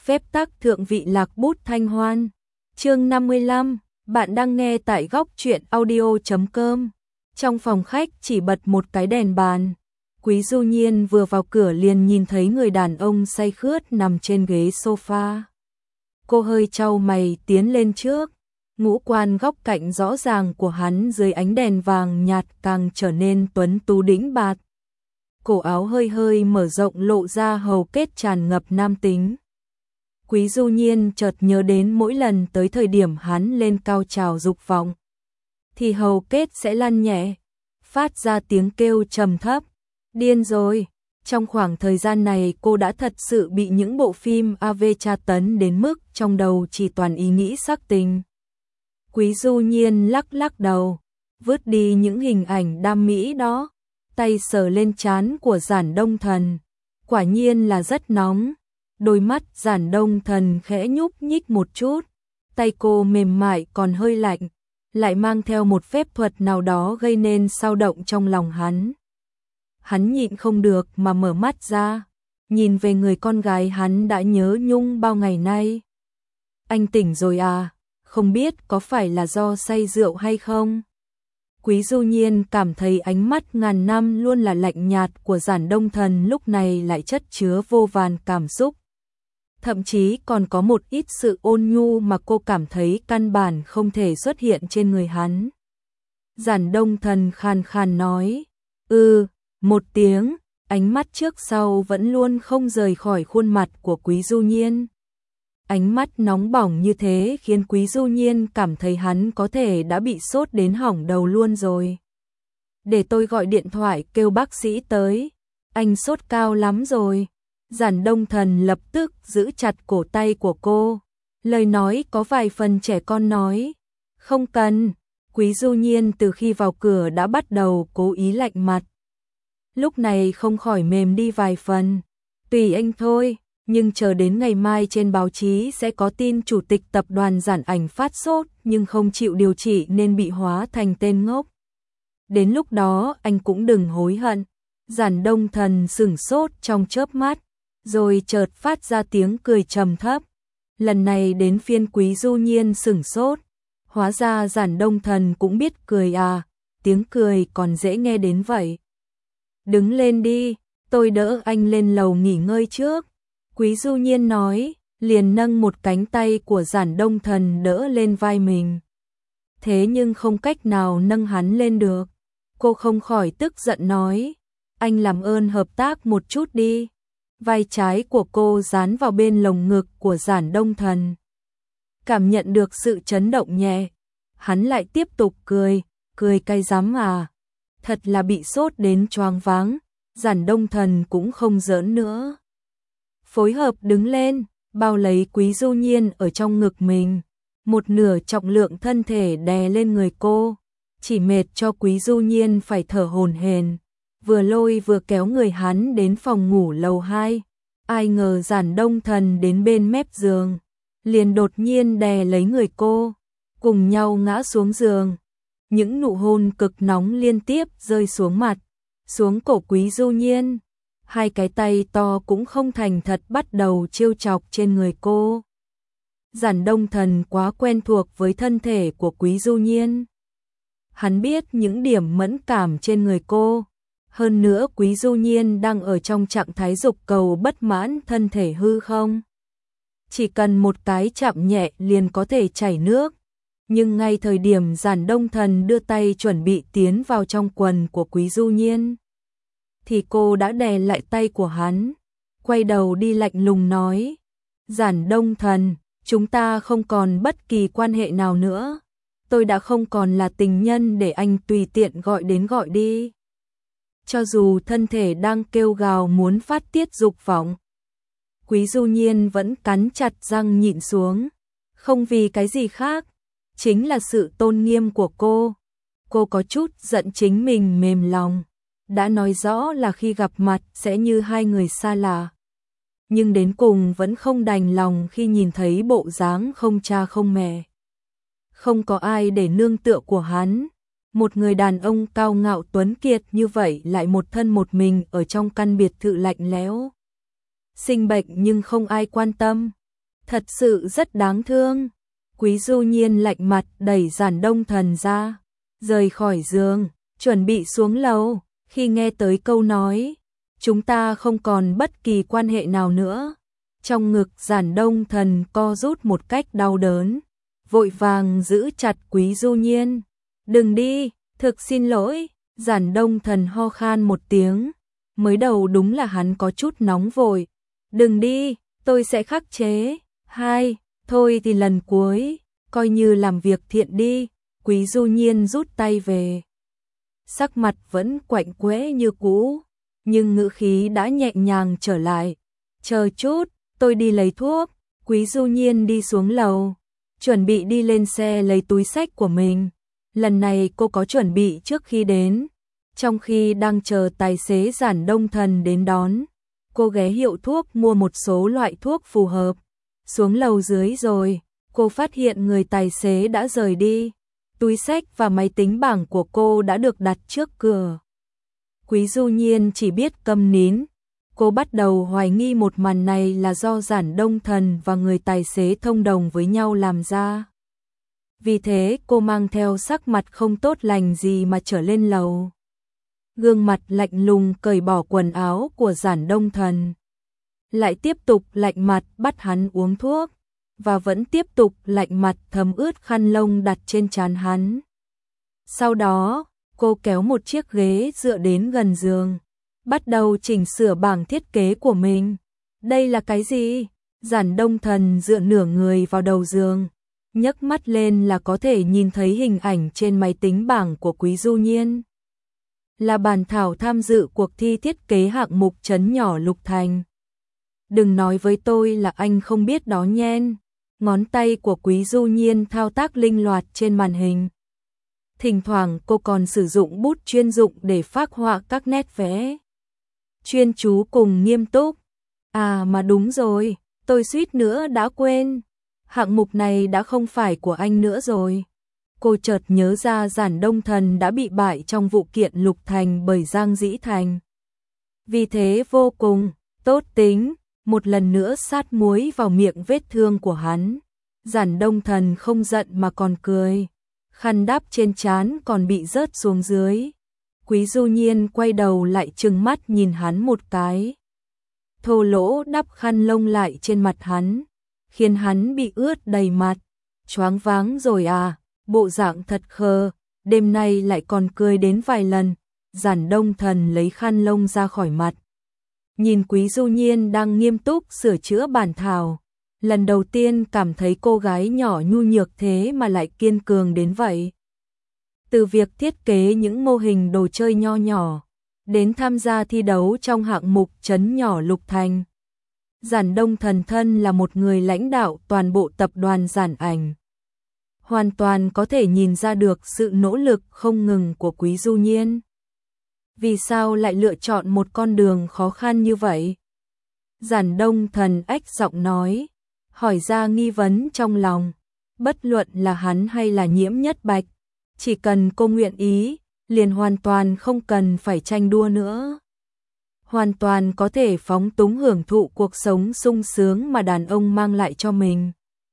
phép tắc thượng vị lạc bút thanh hoan. Chương 55, bạn đang nghe tại góc truyện audio.com. Trong phòng khách chỉ bật một cái đèn bàn. Quý Du Nhiên vừa vào cửa liền nhìn thấy người đàn ông say khướt nằm trên ghế sofa. Cô hơi chau mày tiến lên trước. Ngũ quan góc cạnh rõ ràng của hắn dưới ánh đèn vàng nhạt càng trở nên tuấn tú đĩnh bạt. Cổ áo hơi hơi mở rộng lộ ra hầu kết tràn ngập nam tính. Quý Du Nhiên chợt nhớ đến mỗi lần tới thời điểm hắn lên cao trào dục vọng thì hầu kết sẽ lăn nhẹ, phát ra tiếng kêu trầm thấp. Điên rồi. Trong khoảng thời gian này cô đã thật sự bị những bộ phim AV tra tấn đến mức trong đầu chỉ toàn ý nghĩ sắc tình. Quý Du Nhiên lắc lắc đầu, vứt đi những hình ảnh đam mỹ đó, tay sờ lên trán của Giản Đông Thần. Quả nhiên là rất nóng. Đôi mắt Giản Đông Thần khẽ nhúc nhích một chút, tay cô mềm mại còn hơi lạnh, lại mang theo một phép thuật nào đó gây nên xao động trong lòng hắn. Hắn nhịn không được mà mở mắt ra, nhìn về người con gái hắn đã nhớ nhung bao ngày nay. Anh tỉnh rồi à, không biết có phải là do say rượu hay không? Quý Du Nhiên cảm thấy ánh mắt ngàn năm luôn là lạnh nhạt của Giản Đông Thần lúc này lại chất chứa vô vàn cảm xúc. Thậm chí còn có một ít sự ôn nhu mà cô cảm thấy căn bản không thể xuất hiện trên người hắn. Giản Đông Thần khàn khàn nói, một tiếng, ánh mắt trước sau vẫn luôn không rời khỏi khuôn mặt của Quý Du Nhiên. Ánh mắt nóng bỏng như thế khiến Quý Du Nhiên cảm thấy hắn có thể đã bị sốt đến hỏng đầu luôn rồi. Để tôi gọi điện thoại kêu bác sĩ tới, anh sốt cao lắm rồi. Giản Đông Thần lập tức giữ chặt cổ tay của cô, lời nói có vài phần trẻ con nói. Không cần. Quý Du Nhiên từ khi vào cửa đã bắt đầu cố ý lạnh mặt. Lúc này không khỏi mềm đi vài phần. Tùy anh thôi, nhưng chờ đến ngày mai trên báo chí sẽ có tin chủ tịch tập đoàn Giản Ảnh phát sốt nhưng không chịu điều trị nên bị hóa thành tên ngốc. Đến lúc đó anh cũng đừng hối hận. Giản Đông Thần sửng sốt trong chớp mắt, rồi chợt phát ra tiếng cười trầm thấp. Lần này đến phiên Quý Du Nhiên sửng sốt. Hóa ra Giản Đông Thần cũng biết cười à, tiếng cười còn dễ nghe đến vậy. Đứng lên đi, tôi đỡ anh lên lầu nghỉ ngơi trước. Quý Du Nhiên nói, liền nâng một cánh tay của Giản Đông Thần đỡ lên vai mình. Thế nhưng không cách nào nâng hắn lên được. Cô không khỏi tức giận nói, anh làm ơn hợp tác một chút đi. Vai trái của cô dán vào bên lồng ngực của Giản Đông Thần. Cảm nhận được sự chấn động nhẹ, hắn lại tiếp tục cười cay rắm à. Thật là bị sốt đến choáng váng, Giản Đông Thần cũng không giỡn nữa. Phối hợp đứng lên, bao lấy Quý Du Nhiên ở trong ngực mình. Một nửa trọng lượng thân thể đè lên người cô, chỉ mệt cho Quý Du Nhiên phải thở hổn hển. Vừa lôi vừa kéo người hắn đến phòng ngủ lầu 2. Ai ngờ Giản Đông Thần đến bên mép giường, liền đột nhiên đè lấy người cô, cùng nhau ngã xuống giường. Những nụ hôn cực nóng liên tiếp rơi xuống mặt, xuống cổ Quý Du Nhiên. Hai cái tay to cũng không thành thật bắt đầu trêu chọc trên người cô. Giản Đông Thần quá quen thuộc với thân thể của Quý Du Nhiên. Hắn biết những điểm mẫn cảm trên người cô. Hơn nữa Quý Du Nhiên đang ở trong trạng thái dục cầu bất mãn thân thể hư không. Chỉ cần một cái chạm nhẹ liền có thể chảy nước. Nhưng ngay thời điểm Giản Đông Thần đưa tay chuẩn bị tiến vào trong quần của Quý Du Nhiên, thì cô đã đè lại tay của hắn, quay đầu đi lạnh lùng nói, Giản Đông Thần, chúng ta không còn bất kỳ quan hệ nào nữa. Tôi đã không còn là tình nhân để anh tùy tiện gọi đến gọi đi. Cho dù thân thể đang kêu gào muốn phát tiết dục vọng, Quý Du Nhiên vẫn cắn chặt răng nhịn xuống. Không vì cái gì khác, chính là sự tôn nghiêm của cô. Cô có chút giận chính mình mềm lòng. Đã nói rõ là khi gặp mặt sẽ như hai người xa lạ. Nhưng đến cùng vẫn không đành lòng khi nhìn thấy bộ dáng không cha không mẹ. Không có ai để nương tựa của hắn. Một người đàn ông cao ngạo tuấn kiệt như vậy lại một thân một mình ở trong căn biệt thự lạnh lẽo. Sinh bệnh nhưng không ai quan tâm. thật sự rất đáng thương. Quý Du Nhiên lạnh mặt đẩy Giản Đông Thần ra, rời khỏi giường, chuẩn bị xuống lầu, khi nghe tới câu nói, chúng ta không còn bất kỳ quan hệ nào nữa. Trong ngực Giản Đông Thần co rút một cách đau đớn, vội vàng giữ chặt Quý Du Nhiên. Đừng đi, thực xin lỗi, Giản Đông Thần ho khan một tiếng, mới đầu đúng là hắn có chút nóng vội. Đừng đi, tôi sẽ khắc chế. Hai, thôi thì lần cuối, coi như làm việc thiện đi. Quý Du Nhiên rút tay về. Sắc mặt vẫn quạnh quẽ như cũ, nhưng ngữ khí đã nhẹ nhàng trở lại. Chờ chút, tôi đi lấy thuốc. Quý Du Nhiên đi xuống lầu, chuẩn bị đi lên xe lấy túi xách của mình. Lần này cô có chuẩn bị trước khi đến. Trong khi đang chờ tài xế Giản Đông Thần đến đón, cô ghé hiệu thuốc mua một số loại thuốc phù hợp. Xuống lầu dưới rồi, cô phát hiện người tài xế đã rời đi. Túi xách và máy tính bảng của cô đã được đặt trước cửa. Quý Du Nhiên chỉ biết câm nín. Cô bắt đầu hoài nghi một màn này là do Giản Đông Thần và người tài xế thông đồng với nhau làm ra. Vì thế cô mang theo sắc mặt không tốt lành gì mà trở lên lầu. Gương mặt lạnh lùng cởi bỏ quần áo của Giản Đông Thần. Lại tiếp tục lạnh mặt bắt hắn uống thuốc. Và vẫn tiếp tục lạnh mặt thấm ướt khăn lông đặt trên trán hắn. Sau đó, cô kéo một chiếc ghế dựa đến gần giường, bắt đầu chỉnh sửa bảng thiết kế của mình. Đây là cái gì? Giản Đông Thần dựa nửa người vào đầu giường, nhấc mắt lên là có thể nhìn thấy hình ảnh trên máy tính bảng của Quý Du Nhiên. Là bản thảo tham dự cuộc thi thiết kế hạng mục trấn nhỏ Lục Thành. Đừng nói với tôi là anh không biết đó nhen. Ngón tay của Quý Du Nhiên thao tác linh loạt trên màn hình. Thỉnh thoảng cô còn sử dụng bút chuyên dụng để phác họa các nét vẽ. Chuyên chú cùng nghiêm túc. À mà đúng rồi, tôi suýt nữa đã quên. Hạng mục này đã không phải của anh nữa rồi. Cô chợt nhớ ra Giản Đông Thần đã bị bại trong vụ kiện Lục Thành bởi Giang Dĩ Thành. Vì thế vô cùng tốt tính, một lần nữa sát muối vào miệng vết thương của hắn. Giản Đông Thần không giận mà còn cười. Khăn đắp trên trán còn bị rớt xuống dưới. Quý Du Nhiên quay đầu lại trừng mắt nhìn hắn một cái. Thô lỗ đắp khăn lông lại trên mặt hắn, khiến hắn bị ướt đầy mặt. Choáng váng rồi à, bộ dạng thật khờ, đêm nay lại còn cười đến vài lần. Giản Đông Thần lấy khăn lông ra khỏi mặt. Nhìn Quý Du Nhiên đang nghiêm túc sửa chữa bản thảo. Lần đầu tiên cảm thấy cô gái nhỏ nhu nhược thế mà lại kiên cường đến vậy. Từ việc thiết kế những mô hình đồ chơi nho nhỏ, đến tham gia thi đấu trong hạng mục trấn nhỏ Lục Thành. Giản Đông Thần thân là một người lãnh đạo toàn bộ tập đoàn Giản Ảnh. Hoàn toàn có thể nhìn ra được sự nỗ lực không ngừng của Quý Du Nhiên. Vì sao lại lựa chọn một con đường khó khăn như vậy? Giản Đông Thần ách giọng nói, hỏi ra nghi vấn trong lòng. Bất luận là hắn hay là Nhiễm Nhất Bạch, chỉ cần cô nguyện ý, liền hoàn toàn không cần phải tranh đua nữa. Hoàn toàn có thể phóng túng hưởng thụ cuộc sống sung sướng mà đàn ông mang lại cho mình.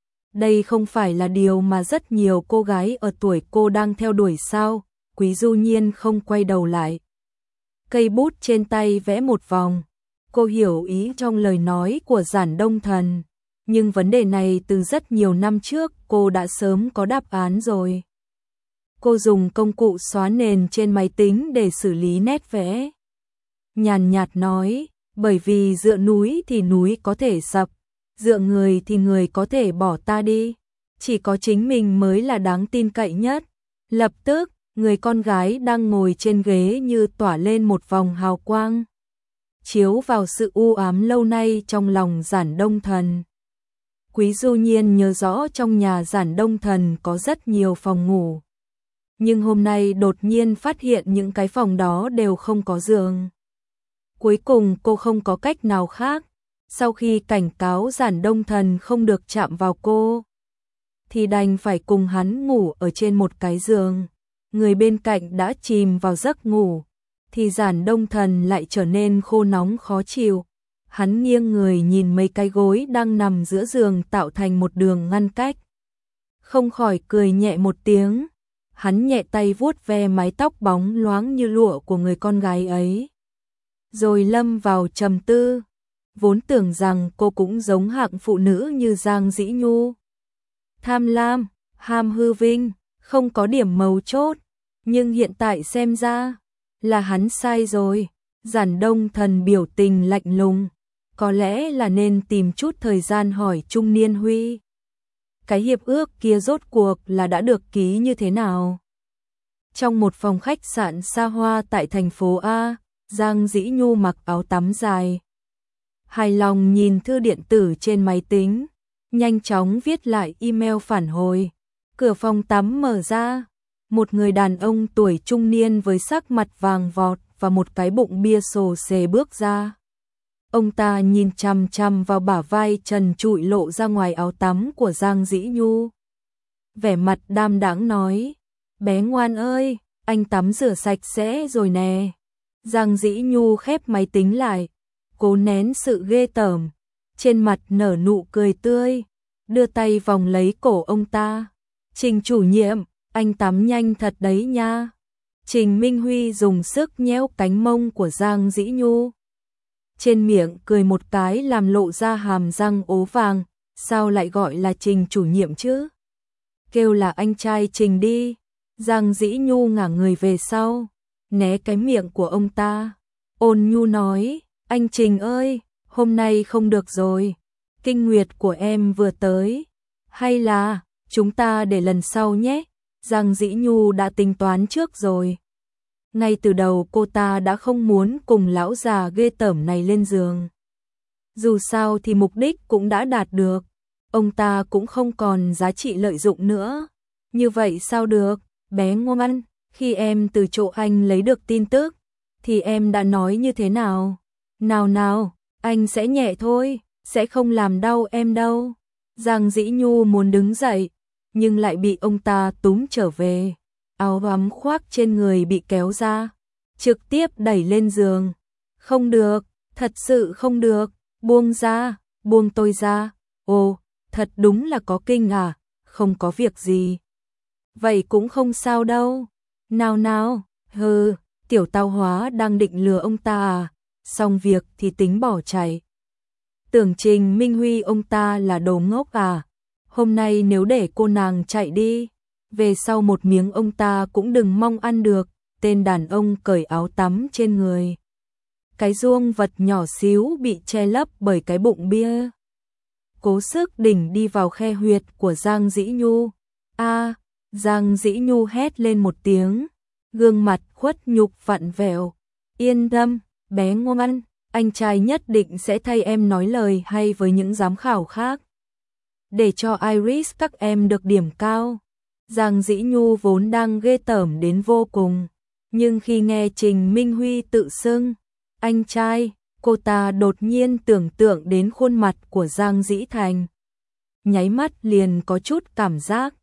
Đây không phải là điều mà rất nhiều cô gái ở tuổi cô đang theo đuổi sao? Quý Du Nhiên không quay đầu lại. Cây bút trên tay vẽ một vòng. Cô hiểu ý trong lời nói của Giản Đông Thần. Nhưng vấn đề này từ rất nhiều năm trước cô đã sớm có đáp án rồi. Cô dùng công cụ xóa nền trên máy tính để xử lý nét vẽ. Nhàn nhạt nói, bởi vì dựa núi thì núi có thể sập, dựa người thì người có thể bỏ ta đi. Chỉ có chính mình mới là đáng tin cậy nhất. Lập tức, người con gái đang ngồi trên ghế như tỏa lên một vòng hào quang, chiếu vào sự u ám lâu nay trong lòng Giản Đông Thần. Quý Du Nhiên nhớ rõ trong nhà Giản Đông Thần có rất nhiều phòng ngủ. Nhưng hôm nay đột nhiên phát hiện những cái phòng đó đều không có giường. Cuối cùng cô không có cách nào khác. Sau khi cảnh cáo Giản Đông Thần không được chạm vào cô, thì đành phải cùng hắn ngủ ở trên một cái giường. Người bên cạnh đã chìm vào giấc ngủ, thì Giản Đông Thần lại trở nên khô nóng khó chịu. Hắn nghiêng người nhìn mấy cái gối đang nằm giữa giường tạo thành một đường ngăn cách. Không khỏi cười nhẹ một tiếng. Hắn nhẹ tay vuốt ve mái tóc bóng loáng như lụa của người con gái ấy. Rồi lâm vào trầm tư. Vốn tưởng rằng cô cũng giống hạng phụ nữ như Giang Dĩ Nhu. Tham lam, ham hư vinh, không có điểm mấu chốt. Nhưng hiện tại xem ra là hắn sai rồi. Giản Đông Thần biểu tình lạnh lùng. Có lẽ là nên tìm chút thời gian hỏi Trung Niên Huy. Cái hiệp ước kia rốt cuộc là đã được ký như thế nào? Trong một phòng khách sạn xa hoa tại thành phố A, Giang Dĩ Nhu mặc áo tắm dài. Hài lòng nhìn thư điện tử trên máy tính, nhanh chóng viết lại email phản hồi. Cửa phòng tắm mở ra, một người đàn ông tuổi trung niên với sắc mặt vàng vọt và một cái bụng bia xồ xề bước ra. Ông ta nhìn chằm chằm vào bả vai trần trụi lộ ra ngoài áo tắm của Giang Dĩ Nhu. Vẻ mặt đam đãng nói, bé ngoan ơi, anh tắm rửa sạch sẽ rồi nè. Giang Dĩ Nhu khép máy tính lại, cố nén sự ghê tởm, trên mặt nở nụ cười tươi, đưa tay vòng lấy cổ ông ta. Trình chủ nhiệm, anh tắm nhanh thật đấy nha. Trình Minh Huy dùng sức nhéo cánh mông của Giang Dĩ Nhu. Trên miệng cười một cái làm lộ ra hàm răng ố vàng, sao lại gọi là Trình chủ nhiệm chứ? Kêu là anh trai Trình đi. Giang Dĩ Nhu ngả người về sau, né cái miệng của ông ta. Ôn nhu nói, anh Trình ơi, hôm nay không được rồi. Kinh nguyệt của em vừa tới. Hay là, chúng ta để lần sau nhé. Giang Dĩ Nhu đã tính toán trước rồi. Ngay từ đầu cô ta đã không muốn cùng lão già ghê tởm này lên giường. Dù sao thì mục đích cũng đã đạt được. Ông ta cũng không còn giá trị lợi dụng nữa. Như vậy sao được, bé ngoan, khi em từ chỗ anh lấy được tin tức, thì em đã nói như thế nào? Nào nào, anh sẽ nhẹ thôi, sẽ không làm đau em đâu. Giang Dĩ Nhu muốn đứng dậy, nhưng lại bị ông ta túm trở về. Áo ấm khoác trên người bị kéo ra, trực tiếp đẩy lên giường. Không được, thật sự không được, buông ra, buông tôi ra. Ồ, thật đúng là có kinh à, không có việc gì. Vậy cũng không sao đâu. Nào nào, hừ, tiểu tao hóa đang định lừa ông ta à, xong việc thì tính bỏ chạy. Tưởng Trình Minh Huy ông ta là đồ ngốc à, hôm nay nếu để cô nàng chạy đi, về sau một miếng ông ta cũng đừng mong ăn được. Tên đàn ông cởi áo tắm trên người. Cái ruông vật nhỏ xíu bị che lấp bởi cái bụng bia. Cố sức đỉnh đi vào khe huyệt của Giang Dĩ Nhu. A, Giang Dĩ Nhu hét lên một tiếng, gương mặt khuất nhục vặn vẹo. Yên tâm, bé ngoan, anh trai nhất định sẽ thay em nói lời hay với những giám khảo khác, để cho Iris các em được điểm cao. Giang Dĩ Nhu vốn đang ghê tởm đến vô cùng, nhưng khi nghe Trình Minh Huy tự xưng anh trai, cô ta đột nhiên tưởng tượng đến khuôn mặt của Giang Dĩ Thành. Nháy mắt liền có chút cảm giác,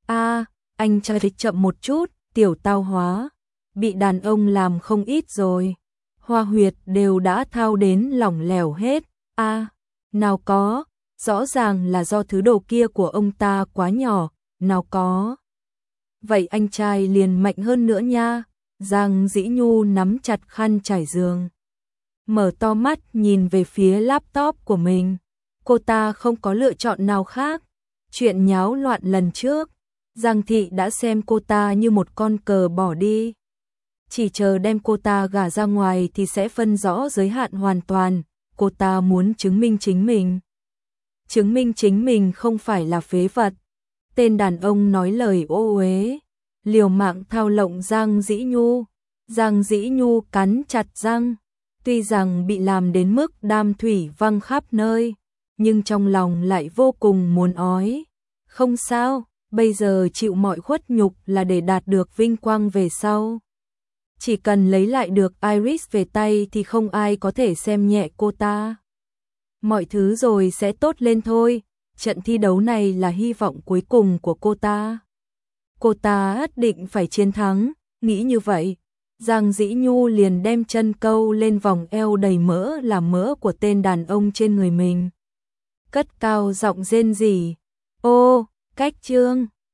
anh trai chậm một chút, tiểu tao hóa, bị đàn ông làm không ít rồi. Hoa huyệt đều đã thao đến lỏng lẻo hết. Nào có, rõ ràng là do thứ đồ kia của ông ta quá nhỏ, nào có. Vậy anh trai liền mạnh hơn nữa nha. Giang Dĩ Nhu nắm chặt khăn trải giường, mở to mắt nhìn về phía laptop của mình. Cô ta không có lựa chọn nào khác. Chuyện nháo loạn lần trước, Giang Thị đã xem cô ta như một con cờ bỏ đi. Chỉ chờ đem cô ta gả ra ngoài thì sẽ phân rõ giới hạn hoàn toàn. Cô ta muốn chứng minh chính mình. Chứng minh chính mình không phải là phế vật. Tên đàn ông nói lời ô uế, liều mạng thao lộng Giang Dĩ Nhu. Giang Dĩ Nhu cắn chặt răng. Tuy rằng bị làm đến mức đam thủy văng khắp nơi, nhưng trong lòng lại vô cùng muốn ói. Không sao, bây giờ chịu mọi khuất nhục là để đạt được vinh quang về sau. Chỉ cần lấy lại được Iris về tay thì không ai có thể xem nhẹ cô ta. Mọi thứ rồi sẽ tốt lên thôi. Trận thi đấu này là hy vọng cuối cùng của cô ta. Cô ta nhất định phải chiến thắng, nghĩ như vậy. Giang Dĩ Nhu liền đem chân câu lên vòng eo đầy mỡ là mỡ của tên đàn ông trên người mình. Cất cao giọng rên rỉ, ô, Cách Trương,